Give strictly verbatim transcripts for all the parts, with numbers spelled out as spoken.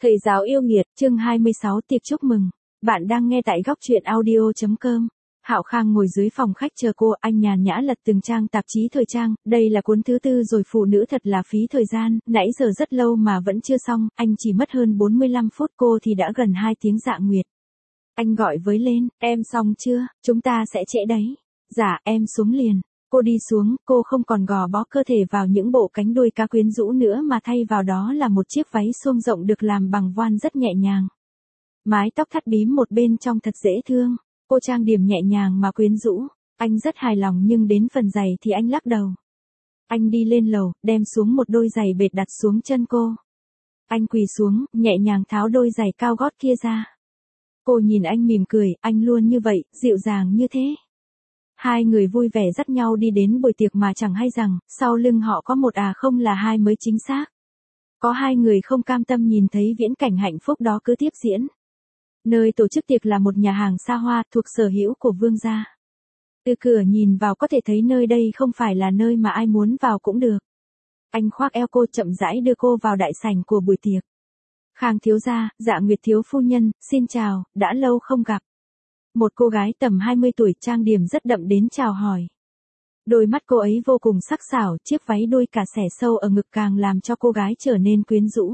Thầy giáo yêu nghiệt, chương hai mươi sáu tiệc chúc mừng. Bạn đang nghe tại góc truyện audio chấm com. Hạo Khang ngồi dưới phòng khách chờ cô, anh nhàn nhã lật từng trang tạp chí thời trang, đây là cuốn thứ tư rồi, phụ nữ thật là phí thời gian, nãy giờ rất lâu mà vẫn chưa xong, anh chỉ mất hơn bốn mươi lăm phút, cô thì đã gần hai tiếng. Dạ Nguyệt. Anh gọi với lên, em xong chưa, chúng ta sẽ trễ đấy. Dạ, em xuống liền. Cô đi xuống, cô không còn gò bó cơ thể vào những bộ cánh đuôi cá quyến rũ nữa mà thay vào đó là một chiếc váy xôm rộng được làm bằng voan rất nhẹ nhàng. Mái tóc thắt bím một bên trong thật dễ thương, cô trang điểm nhẹ nhàng mà quyến rũ. Anh rất hài lòng nhưng đến phần giày thì anh lắc đầu. Anh đi lên lầu, đem xuống một đôi giày bệt đặt xuống chân cô. Anh quỳ xuống, nhẹ nhàng tháo đôi giày cao gót kia ra. Cô nhìn anh mỉm cười, anh luôn như vậy, dịu dàng như thế. Hai người vui vẻ dắt nhau đi đến buổi tiệc mà chẳng hay rằng, sau lưng họ có một à không là hai mới chính xác. Có hai người không cam tâm nhìn thấy viễn cảnh hạnh phúc đó cứ tiếp diễn. Nơi tổ chức tiệc là một nhà hàng xa hoa thuộc sở hữu của Vương gia. Từ cửa nhìn vào có thể thấy nơi đây không phải là nơi mà ai muốn vào cũng được. Anh khoác eo cô, chậm rãi đưa cô vào đại sảnh của buổi tiệc. Khang thiếu gia, Dạ Nguyệt thiếu phu nhân, xin chào, đã lâu không gặp. Một cô gái tầm hai mươi tuổi trang điểm rất đậm đến chào hỏi. Đôi mắt cô ấy vô cùng sắc sảo, chiếc váy đuôi cả xẻ sâu ở ngực càng làm cho cô gái trở nên quyến rũ.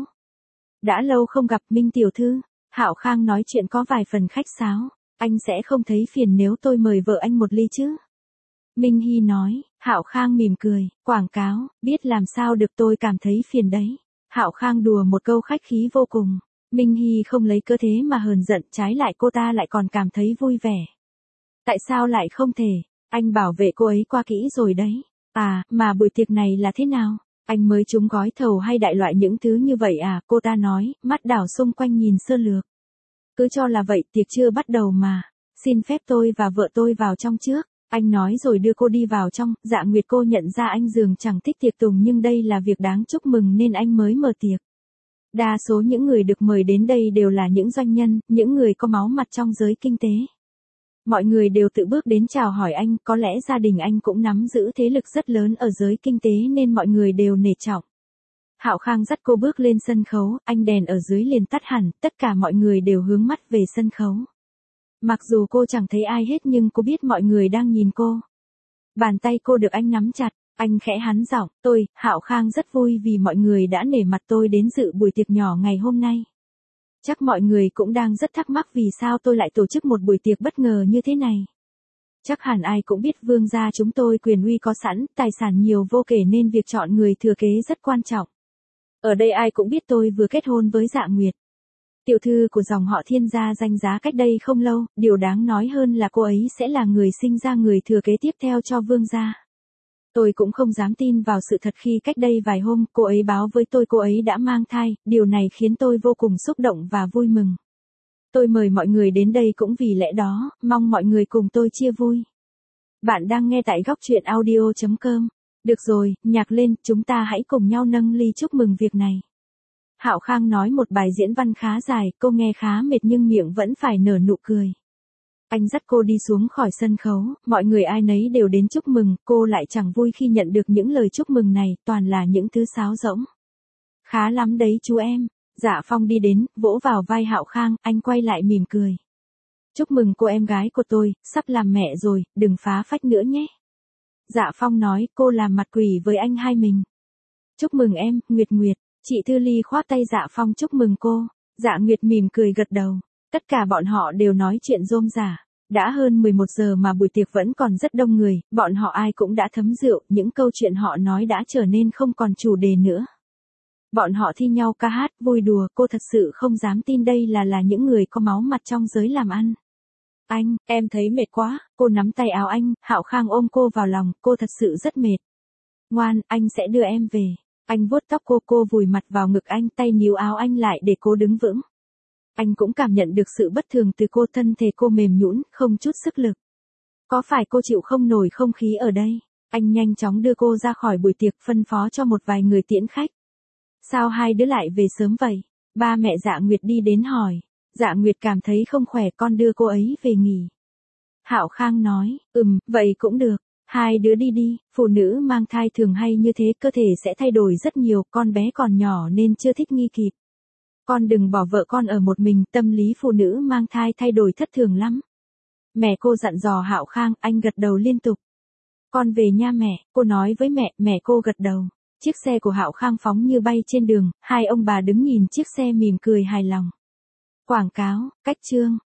Đã lâu không gặp, Minh tiểu thư. Hạo Khang nói chuyện có vài phần khách sáo. Anh sẽ không thấy phiền nếu tôi mời vợ anh một ly chứ? Minh Hy nói. Hạo Khang mỉm cười, quảng cáo, biết làm sao được, tôi cảm thấy phiền đấy. Hạo Khang đùa một câu khách khí vô cùng. Minh Hy không lấy cơ thế mà hờn giận, trái lại cô ta lại còn cảm thấy vui vẻ. Tại sao lại không thể? Anh bảo vệ cô ấy qua kỹ rồi đấy. À, mà buổi tiệc này là thế nào? Anh mới trúng gói thầu hay đại loại những thứ như vậy à? Cô ta nói, mắt đảo xung quanh nhìn sơ lược. Cứ cho là vậy, tiệc chưa bắt đầu mà. Xin phép tôi và vợ tôi vào trong trước. Anh nói rồi đưa cô đi vào trong. Dạ Nguyệt, cô nhận ra anh dường chẳng thích tiệc tùng nhưng đây là việc đáng chúc mừng nên anh mới mở tiệc. Đa số những người được mời đến đây đều là những doanh nhân, những người có máu mặt trong giới kinh tế. Mọi người đều tự bước đến chào hỏi anh, có lẽ gia đình anh cũng nắm giữ thế lực rất lớn ở giới kinh tế nên mọi người đều nể trọng. Hạo Khang dắt cô bước lên sân khấu, anh đèn ở dưới liền tắt hẳn, tất cả mọi người đều hướng mắt về sân khấu. Mặc dù cô chẳng thấy ai hết nhưng cô biết mọi người đang nhìn cô. Bàn tay cô được anh nắm chặt. Anh khẽ hắn giọng, tôi, Hạo Khang rất vui vì mọi người đã nể mặt tôi đến dự buổi tiệc nhỏ ngày hôm nay. Chắc mọi người cũng đang rất thắc mắc vì sao tôi lại tổ chức một buổi tiệc bất ngờ như thế này. Chắc hẳn ai cũng biết Vương gia chúng tôi quyền uy có sẵn, tài sản nhiều vô kể nên việc chọn người thừa kế rất quan trọng. Ở đây ai cũng biết tôi vừa kết hôn với Dạ Nguyệt, tiểu thư của dòng họ Thiên gia danh giá cách đây không lâu, điều đáng nói hơn là cô ấy sẽ là người sinh ra người thừa kế tiếp theo cho Vương gia. Tôi cũng không dám tin vào sự thật khi cách đây vài hôm cô ấy báo với tôi cô ấy đã mang thai, điều này khiến tôi vô cùng xúc động và vui mừng. Tôi mời mọi người đến đây cũng vì lẽ đó, mong mọi người cùng tôi chia vui. Bạn đang nghe tại góc truyện audio chấm com. Được rồi, nhạc lên, chúng ta hãy cùng nhau nâng ly chúc mừng việc này. Hạo Khang nói một bài diễn văn khá dài, cô nghe khá mệt nhưng miệng vẫn phải nở nụ cười. Anh dắt cô đi xuống khỏi sân khấu, mọi người ai nấy đều đến chúc mừng, cô lại chẳng vui khi nhận được những lời chúc mừng này, toàn là những thứ sáo rỗng. Khá lắm đấy chú em. Dạ Phong đi đến, vỗ vào vai Hạo Khang, anh quay lại mỉm cười. Chúc mừng cô em gái của tôi, sắp làm mẹ rồi, đừng phá phách nữa nhé. Dạ Phong nói, cô làm mặt quỷ với anh hai mình. Chúc mừng em, Nguyệt Nguyệt. Chị Thư Ly khoác tay Dạ Phong chúc mừng cô. Dạ Nguyệt mỉm cười gật đầu. Tất cả bọn họ đều nói chuyện rôm rả. Đã hơn mười một giờ mà buổi tiệc vẫn còn rất đông người, bọn họ ai cũng đã thấm rượu, những câu chuyện họ nói đã trở nên không còn chủ đề nữa. Bọn họ thi nhau ca hát, vui đùa, cô thật sự không dám tin đây là là những người có máu mặt trong giới làm ăn. Anh, em thấy mệt quá, cô nắm tay áo anh, Hạo Khang ôm cô vào lòng, cô thật sự rất mệt. Ngoan, anh sẽ đưa em về. Anh vuốt tóc cô, cô vùi mặt vào ngực anh, tay níu áo anh lại để cô đứng vững. Anh cũng cảm nhận được sự bất thường từ cô, thân thể cô mềm nhũn, không chút sức lực. Có phải cô chịu không nổi không khí ở đây? Anh nhanh chóng đưa cô ra khỏi buổi tiệc, phân phó cho một vài người tiễn khách. Sao hai đứa lại về sớm vậy? Ba mẹ Dạ Nguyệt đi đến hỏi. Dạ Nguyệt cảm thấy không khỏe, con đưa cô ấy về nghỉ. Hạo Khang nói, ừm, vậy cũng được. Hai đứa đi đi, phụ nữ mang thai thường hay như thế, cơ thể sẽ thay đổi rất nhiều, con bé còn nhỏ nên chưa thích nghi kịp. Con đừng bỏ vợ con ở một mình, tâm lý phụ nữ mang thai thay đổi thất thường lắm. Mẹ cô dặn dò Hạo Khang, anh gật đầu liên tục. Con về nha mẹ, cô nói với mẹ, mẹ cô gật đầu. Chiếc xe của Hạo Khang phóng như bay trên đường, hai ông bà đứng nhìn chiếc xe mỉm cười hài lòng. Quảng cáo, cách chương.